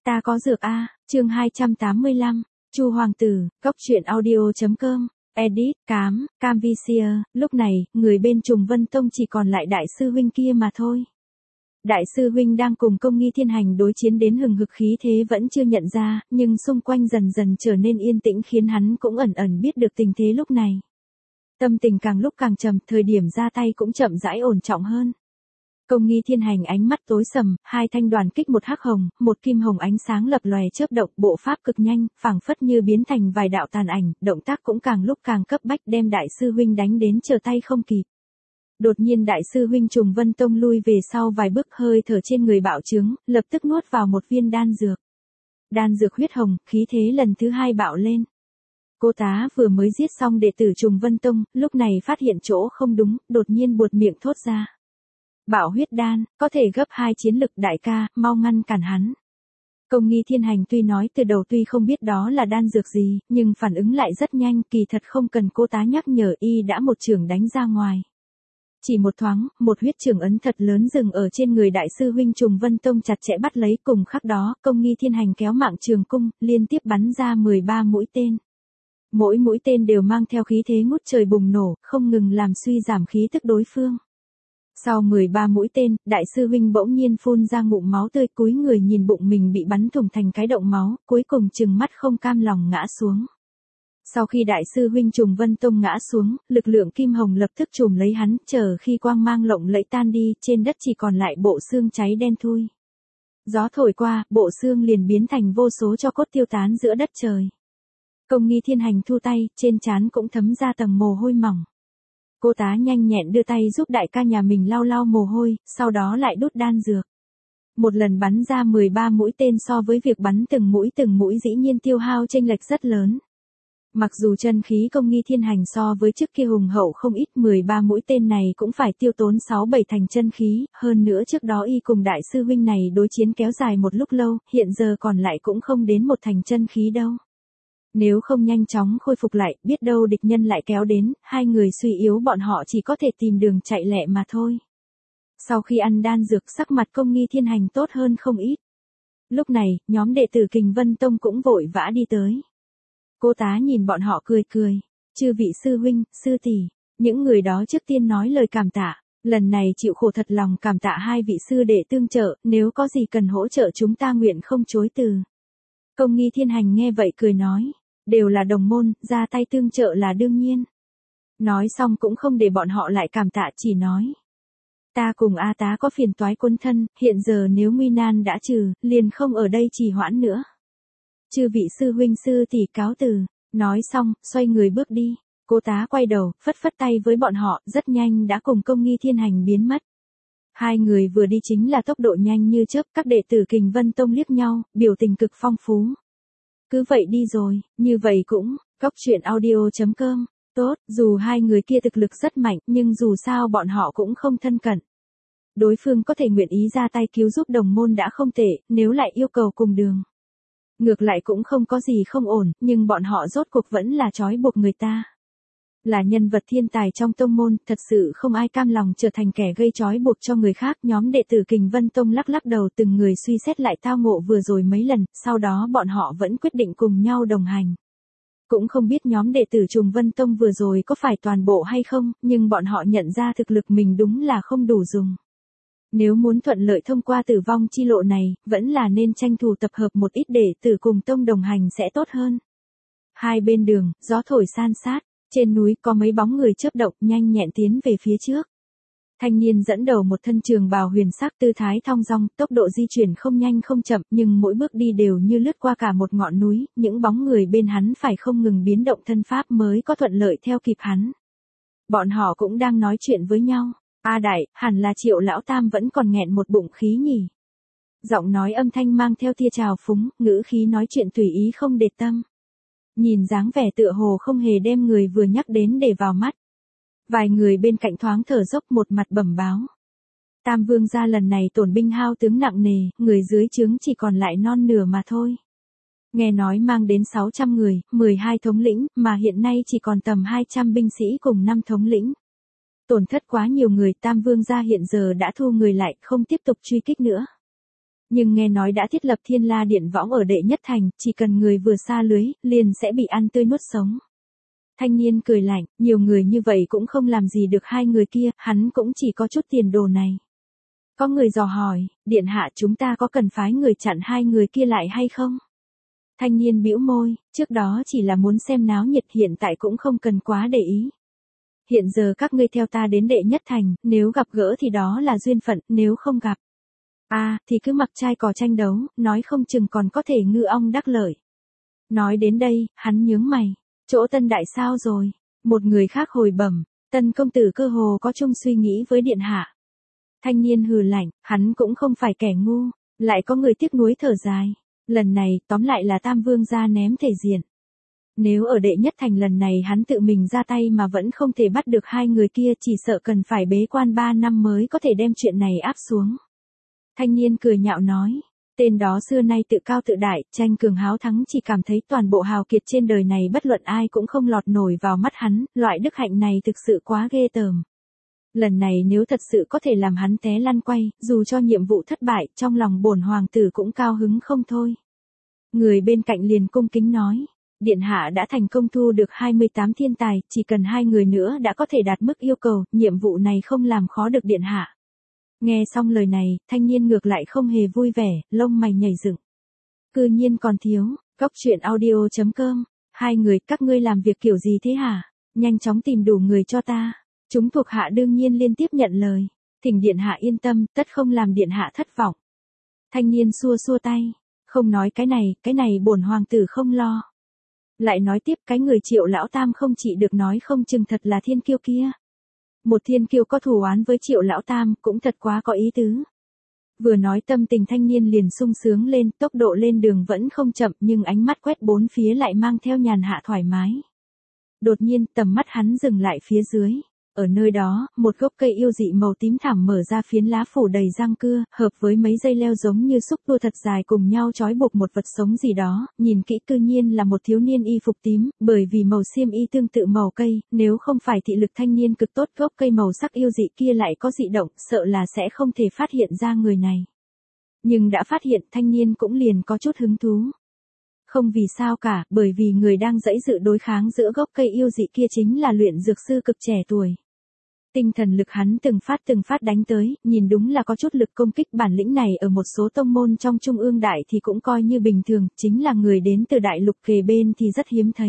Ta có dược a, chương 285, Chu Hoàng tử, Cốc truyện audio.com, edit, Cam Vicia, lúc này, người bên Trùng Vân Tông chỉ còn lại đại sư huynh kia mà thôi. Đại sư huynh đang cùng Công Nghi Thiên Hành đối chiến đến hừng hực khí thế vẫn chưa nhận ra, nhưng xung quanh dần dần trở nên yên tĩnh khiến hắn cũng ẩn ẩn biết được tình thế lúc này. Tâm tình càng lúc càng trầm, thời điểm ra tay cũng chậm rãi ổn trọng hơn. Công Nghi Thiên Hành ánh mắt tối sầm, hai thanh đoàn kích một hắc hồng, một kim hồng ánh sáng lập lòe chớp động, bộ pháp cực nhanh, phảng phất như biến thành vài đạo tàn ảnh, động tác cũng càng lúc càng cấp bách đem đại sư huynh đánh đến trở tay không kịp. Đột nhiên đại sư huynh Trùng Vân Tông lui về sau vài bước, hơi thở trên người bạo trướng, lập tức nuốt vào một viên đan dược. Đan dược huyết hồng, khí thế lần thứ hai bạo lên. Cô tá vừa mới giết xong đệ tử Trùng Vân Tông, lúc này phát hiện chỗ không đúng, đột nhiên buột miệng thốt ra. Bạo huyết đan, có thể gấp 2 chiến lực, đại ca, mau ngăn cản hắn. Công Nghi Thiên Hành tuy nói từ đầu tuy không biết đó là đan dược gì, nhưng phản ứng lại rất nhanh, kỳ thật không cần cô tá nhắc nhở y đã một chưởng đánh ra ngoài. Chỉ một thoáng, một huyết chưởng ấn thật lớn dừng ở trên người đại sư huynh Trùng Vân Tông chặt chẽ bắt lấy, cùng khắc đó, Công Nghi Thiên Hành kéo mạng trường cung, liên tiếp bắn ra 13 mũi tên. Mỗi mũi tên đều mang theo khí thế ngút trời bùng nổ, không ngừng làm suy giảm khí tức đối phương. Sau 13 mũi tên, đại sư huynh bỗng nhiên phun ra ngụm máu tươi, cúi người nhìn bụng mình bị bắn thủng thành cái động máu, cuối cùng trừng mắt không cam lòng ngã xuống. Sau khi đại sư huynh Trùng Vân Tông ngã xuống, lực lượng kim hồng lập tức trùm lấy hắn, chờ khi quang mang lộng lẫy tan đi, trên đất chỉ còn lại bộ xương cháy đen thui. Gió thổi qua, bộ xương liền biến thành vô số tro cốt tiêu tán giữa đất trời. Công Nghi Thiên Hành thu tay, trên trán cũng thấm ra tầng mồ hôi mỏng. Cô tá nhanh nhẹn đưa tay giúp đại ca nhà mình lau lau mồ hôi, sau đó lại đút đan dược. Một lần bắn ra 13 mũi tên so với việc bắn từng mũi dĩ nhiên tiêu hao chênh lệch rất lớn. Mặc dù chân khí Công Nghi Thiên Hành so với trước kia hùng hậu không ít, 13 mũi tên này cũng phải tiêu tốn 6-7 thành chân khí, hơn nữa trước đó y cùng đại sư huynh này đối chiến kéo dài một lúc lâu, hiện giờ còn lại cũng không đến một thành chân khí đâu. Nếu không nhanh chóng khôi phục lại, biết đâu địch nhân lại kéo đến, hai người suy yếu bọn họ chỉ có thể tìm đường chạy lẹ mà thôi. Sau khi ăn đan dược, sắc mặt Công Nghi Thiên Hành tốt hơn không ít. Lúc này, nhóm đệ tử Kình Vân Tông cũng vội vã đi tới. Cô tá nhìn bọn họ cười cười. Chư vị sư huynh, sư tỷ, những người đó trước tiên nói lời cảm tạ. Lần này chịu khổ thật lòng cảm tạ hai vị sư đệ tương trợ, nếu có gì cần hỗ trợ chúng ta nguyện không chối từ. Công Nghi Thiên Hành nghe vậy cười nói. Đều là đồng môn, ra tay tương trợ là đương nhiên. Nói xong cũng không để bọn họ lại cảm tạ, chỉ nói. Ta cùng A tá có phiền toái quân thân, hiện giờ nếu nguy nan đã trừ, liền không ở đây trì hoãn nữa. Chư vị sư huynh sư tỷ cáo từ, nói xong, xoay người bước đi. Cô tá quay đầu, phất phất tay với bọn họ, rất nhanh đã cùng Công Nghi Thiên Hành biến mất. Hai người vừa đi chính là tốc độ nhanh như chớp, các đệ tử Kình Vân Tông liếc nhau, biểu tình cực phong phú. Cứ vậy đi rồi, như vậy cũng, Cốc truyện audio.com, tốt, dù hai người kia thực lực rất mạnh, nhưng dù sao bọn họ cũng không thân cận. Đối phương có thể nguyện ý ra tay cứu giúp đồng môn đã không tệ, nếu lại yêu cầu cùng đường. Ngược lại cũng không có gì không ổn, nhưng bọn họ rốt cuộc vẫn là trói buộc người ta. Là nhân vật thiên tài trong tông môn, thật sự không ai cam lòng trở thành kẻ gây trói buộc cho người khác. Nhóm đệ tử Kình Vân Tông lắc lắc đầu, từng người suy xét lại tao ngộ vừa rồi mấy lần, sau đó bọn họ vẫn quyết định cùng nhau đồng hành. Cũng không biết nhóm đệ tử Trùng Vân Tông vừa rồi có phải toàn bộ hay không, nhưng bọn họ nhận ra thực lực mình đúng là không đủ dùng. Nếu muốn thuận lợi thông qua tử vong chi lộ này, vẫn là nên tranh thủ tập hợp một ít đệ tử cùng tông đồng hành sẽ tốt hơn. Hai bên đường, gió thổi san sát. Trên núi có mấy bóng người chớp động, nhanh nhẹn tiến về phía trước. Thanh niên dẫn đầu một thân trường bào huyền sắc, tư thái thong dong, tốc độ di chuyển không nhanh không chậm, nhưng mỗi bước đi đều như lướt qua cả một ngọn núi, những bóng người bên hắn phải không ngừng biến động thân pháp mới có thuận lợi theo kịp hắn. Bọn họ cũng đang nói chuyện với nhau. A đại, hẳn là Triệu lão tam vẫn còn nghẹn một bụng khí nhỉ. Giọng nói âm thanh mang theo tia trào phúng, ngữ khí nói chuyện tùy ý không để tâm. Nhìn dáng vẻ tựa hồ không hề đem người vừa nhắc đến để vào mắt. Vài người bên cạnh thoáng thở dốc, một mặt bẩm báo. Tam vương gia lần này tổn binh hao tướng nặng nề, người dưới trướng chỉ còn lại non nửa mà thôi. Nghe nói mang đến 600 người, 12 thống lĩnh, mà hiện nay chỉ còn tầm 200 binh sĩ cùng 5 thống lĩnh. Tổn thất quá nhiều người, Tam vương gia hiện giờ đã thu người lại, không tiếp tục truy kích nữa. Nhưng nghe nói đã thiết lập Thiên La Điện Võng ở đệ nhất thành, chỉ cần người vừa xa lưới, liền sẽ bị ăn tươi nuốt sống. Thanh niên cười lạnh, nhiều người như vậy cũng không làm gì được hai người kia, hắn cũng chỉ có chút tiền đồ này. Có người dò hỏi, điện hạ chúng ta có cần phái người chặn hai người kia lại hay không? Thanh niên bĩu môi, trước đó chỉ là muốn xem náo nhiệt, hiện tại cũng không cần quá để ý. Hiện giờ các ngươi theo ta đến đệ nhất thành, nếu gặp gỡ thì đó là duyên phận, nếu không gặp. Thì cứ mặc trai cò tranh đấu, nói không chừng còn có thể ngư ong đắc lợi. Nói đến đây, hắn nhướng mày. Chỗ Tân Đại sao rồi? Một người khác hồi bẩm, Tân công tử cơ hồ có chung suy nghĩ với điện hạ. Thanh niên hừ lạnh, hắn cũng không phải kẻ ngu, lại có người tiếc nuối thở dài. Lần này, tóm lại là Tam Vương gia ném thể diện. Nếu ở đệ nhất thành lần này hắn tự mình ra tay mà vẫn không thể bắt được hai người kia, chỉ sợ cần phải bế quan 3 năm mới có thể đem chuyện này áp xuống. Thanh niên cười nhạo nói, tên đó xưa nay tự cao tự đại, tranh cường háo thắng, chỉ cảm thấy toàn bộ hào kiệt trên đời này bất luận ai cũng không lọt nổi vào mắt hắn, loại đức hạnh này thực sự quá ghê tởm. Lần này nếu thật sự có thể làm hắn té lăn quay, dù cho nhiệm vụ thất bại, trong lòng bổn hoàng tử cũng cao hứng không thôi. Người bên cạnh liền cung kính nói, điện hạ đã thành công thu được 28 thiên tài, chỉ cần 2 người nữa đã có thể đạt mức yêu cầu, nhiệm vụ này không làm khó được điện hạ. Nghe xong lời này, thanh niên ngược lại không hề vui vẻ, lông mày nhảy dựng. Cư nhiên còn thiếu, góc truyện audio.com, 2 người các ngươi làm việc kiểu gì thế hả? Nhanh chóng tìm đủ người cho ta. Chúng thuộc hạ đương nhiên liên tiếp nhận lời. Thỉnh điện hạ yên tâm, tất không làm điện hạ thất vọng. Thanh niên xua xua tay, không nói cái này bổn hoàng tử không lo. Lại nói tiếp, cái người Triệu lão tam không chỉ được nói không chừng thật là thiên kiêu kia. Một thiên kiêu có thù oán với Triệu lão tam cũng thật quá có ý tứ. Vừa nói tâm tình thanh niên liền sung sướng lên, tốc độ lên đường vẫn không chậm nhưng ánh mắt quét bốn phía lại mang theo nhàn hạ thoải mái. Đột nhiên tầm mắt hắn dừng lại phía dưới. Ở nơi đó, một gốc cây yêu dị màu tím thẳm mở ra phiến lá phủ đầy răng cưa, hợp với mấy dây leo giống như xúc tua thật dài cùng nhau trói buộc một vật sống gì đó, nhìn kỹ cư nhiên là một thiếu niên y phục tím, bởi vì màu xiêm y tương tự màu cây, nếu không phải thị lực thanh niên cực tốt, gốc cây màu sắc yêu dị kia lại có dị động, sợ là sẽ không thể phát hiện ra người này. Nhưng đã phát hiện, thanh niên cũng liền có chút hứng thú. Không vì sao cả, bởi vì người đang giãy dự đối kháng giữa gốc cây yêu dị kia chính là luyện dược sư cực trẻ tuổi. Tinh thần lực hắn từng phát đánh tới, nhìn đúng là có chút lực công kích, bản lĩnh này ở một số tông môn trong Trung ương Đại thì cũng coi như bình thường, chính là người đến từ đại lục kề bên thì rất hiếm thấy.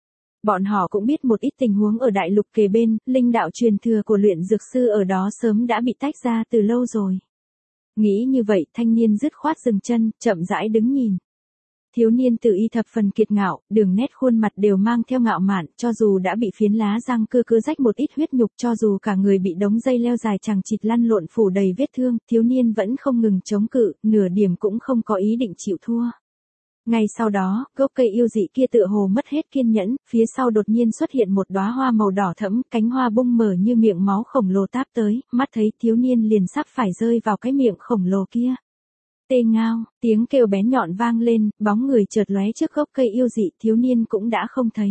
Bọn họ cũng biết một ít tình huống ở đại lục kề bên, linh đạo truyền thừa của luyện dược sư ở đó sớm đã bị tách ra từ lâu rồi. Nghĩ như vậy, thanh niên dứt khoát dừng chân, chậm rãi đứng nhìn. Thiếu niên tự y thập phần kiệt ngạo, đường nét khuôn mặt đều mang theo ngạo mạn, cho dù đã bị phiến lá răng cưa rách một ít huyết nhục, cho dù cả người bị đống dây leo dài chằng chịt lăn lộn phủ đầy vết thương, thiếu niên vẫn không ngừng chống cự, nửa điểm cũng không có ý định chịu thua. Ngay sau đó, gốc cây yêu dị kia tựa hồ mất hết kiên nhẫn, phía sau đột nhiên xuất hiện một đóa hoa màu đỏ thẫm, cánh hoa bung mở như miệng máu khổng lồ táp tới, mắt thấy thiếu niên liền sắp phải rơi vào cái miệng khổng lồ kia. Tê ngao, tiếng kêu bén nhọn vang lên, bóng người chợt lóe trước gốc cây yêu dị, thiếu niên cũng đã không thấy.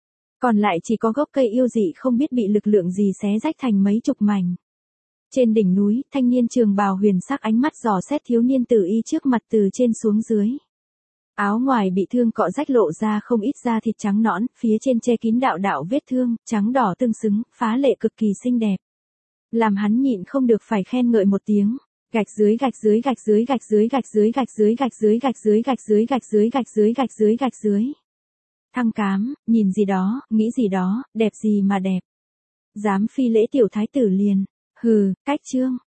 Còn lại chỉ có gốc cây yêu dị không biết bị lực lượng gì xé rách thành mấy chục mảnh. Trên đỉnh núi, thanh niên trường bào huyền sắc ánh mắt dò xét thiếu niên tử y trước mặt từ trên xuống dưới. Áo ngoài bị thương cọ rách lộ ra không ít da thịt trắng nõn, phía trên che kín đạo đạo vết thương, trắng đỏ tương xứng, phá lệ cực kỳ xinh đẹp. Làm hắn nhịn không được phải khen ngợi một tiếng. Gạch dưới gạch dưới gạch dưới gạch dưới gạch dưới gạch dưới gạch dưới gạch dưới gạch dưới gạch dưới gạch dưới gạch dưới gạch dưới. Thăng cám, nhìn gì đó, nghĩ gì đó, đẹp gì mà đẹp. Dám phi lễ tiểu thái tử liền. Hừ, cách trương.